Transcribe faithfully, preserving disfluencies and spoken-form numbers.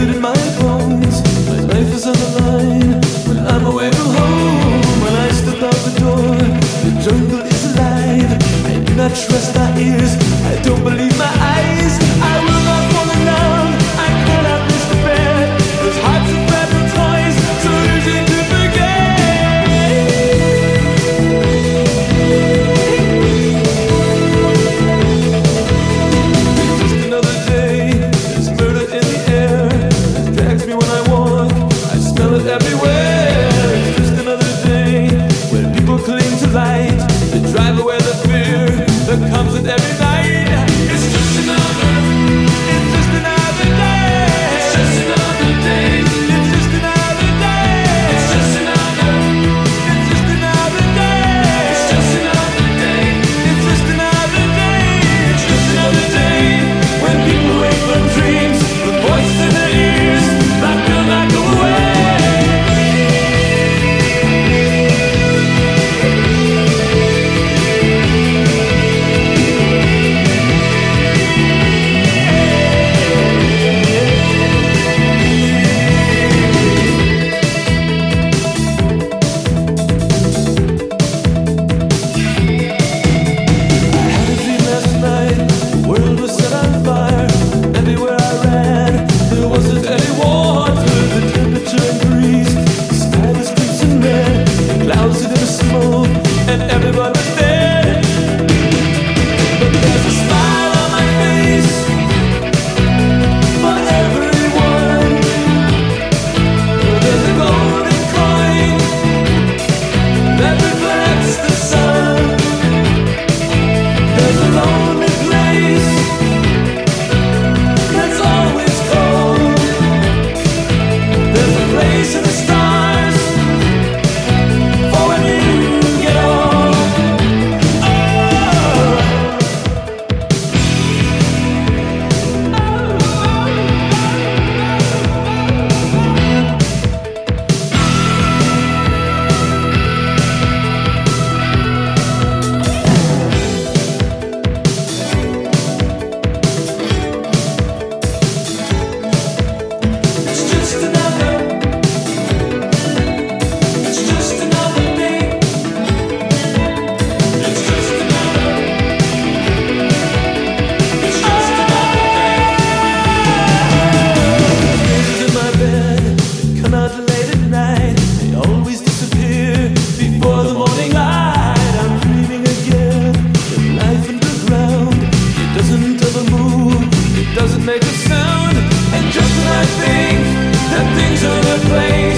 it in my bones. My life is on the line when I'm away from home. When I step out the door, the jungle is alive. I do not trust my ears, I don't believe my eyes. I will not fall in love, I cannot miss the bed. Those hearts of fragile toys, so easy to forget. It's just another day, there's murder in the air. It drags me when I walk, I smell it everywhere. It's just another day when people cling to light to drive away the fear that comes with every night. It's just another, it's just another day. It's just another day. It's just another day. It's just another, it's just another day. It's just another day. It's just another day. It's just another day when people wake from dreams with voices in their ears that will not go away. And everybody's dead, but there's a smile on my face for everyone. There's a golden coin that reflects the sun. There's a lonely place that's always cold. There's a place in the stars for when you get old. It's just another, it's just another day. It's just another, it's just another day. Faces in my bed come out late at night. They always disappear before the morning light. I'm dreaming again with life underground. It doesn't ever move, it doesn't make a sound. And just when I think that things are in their place,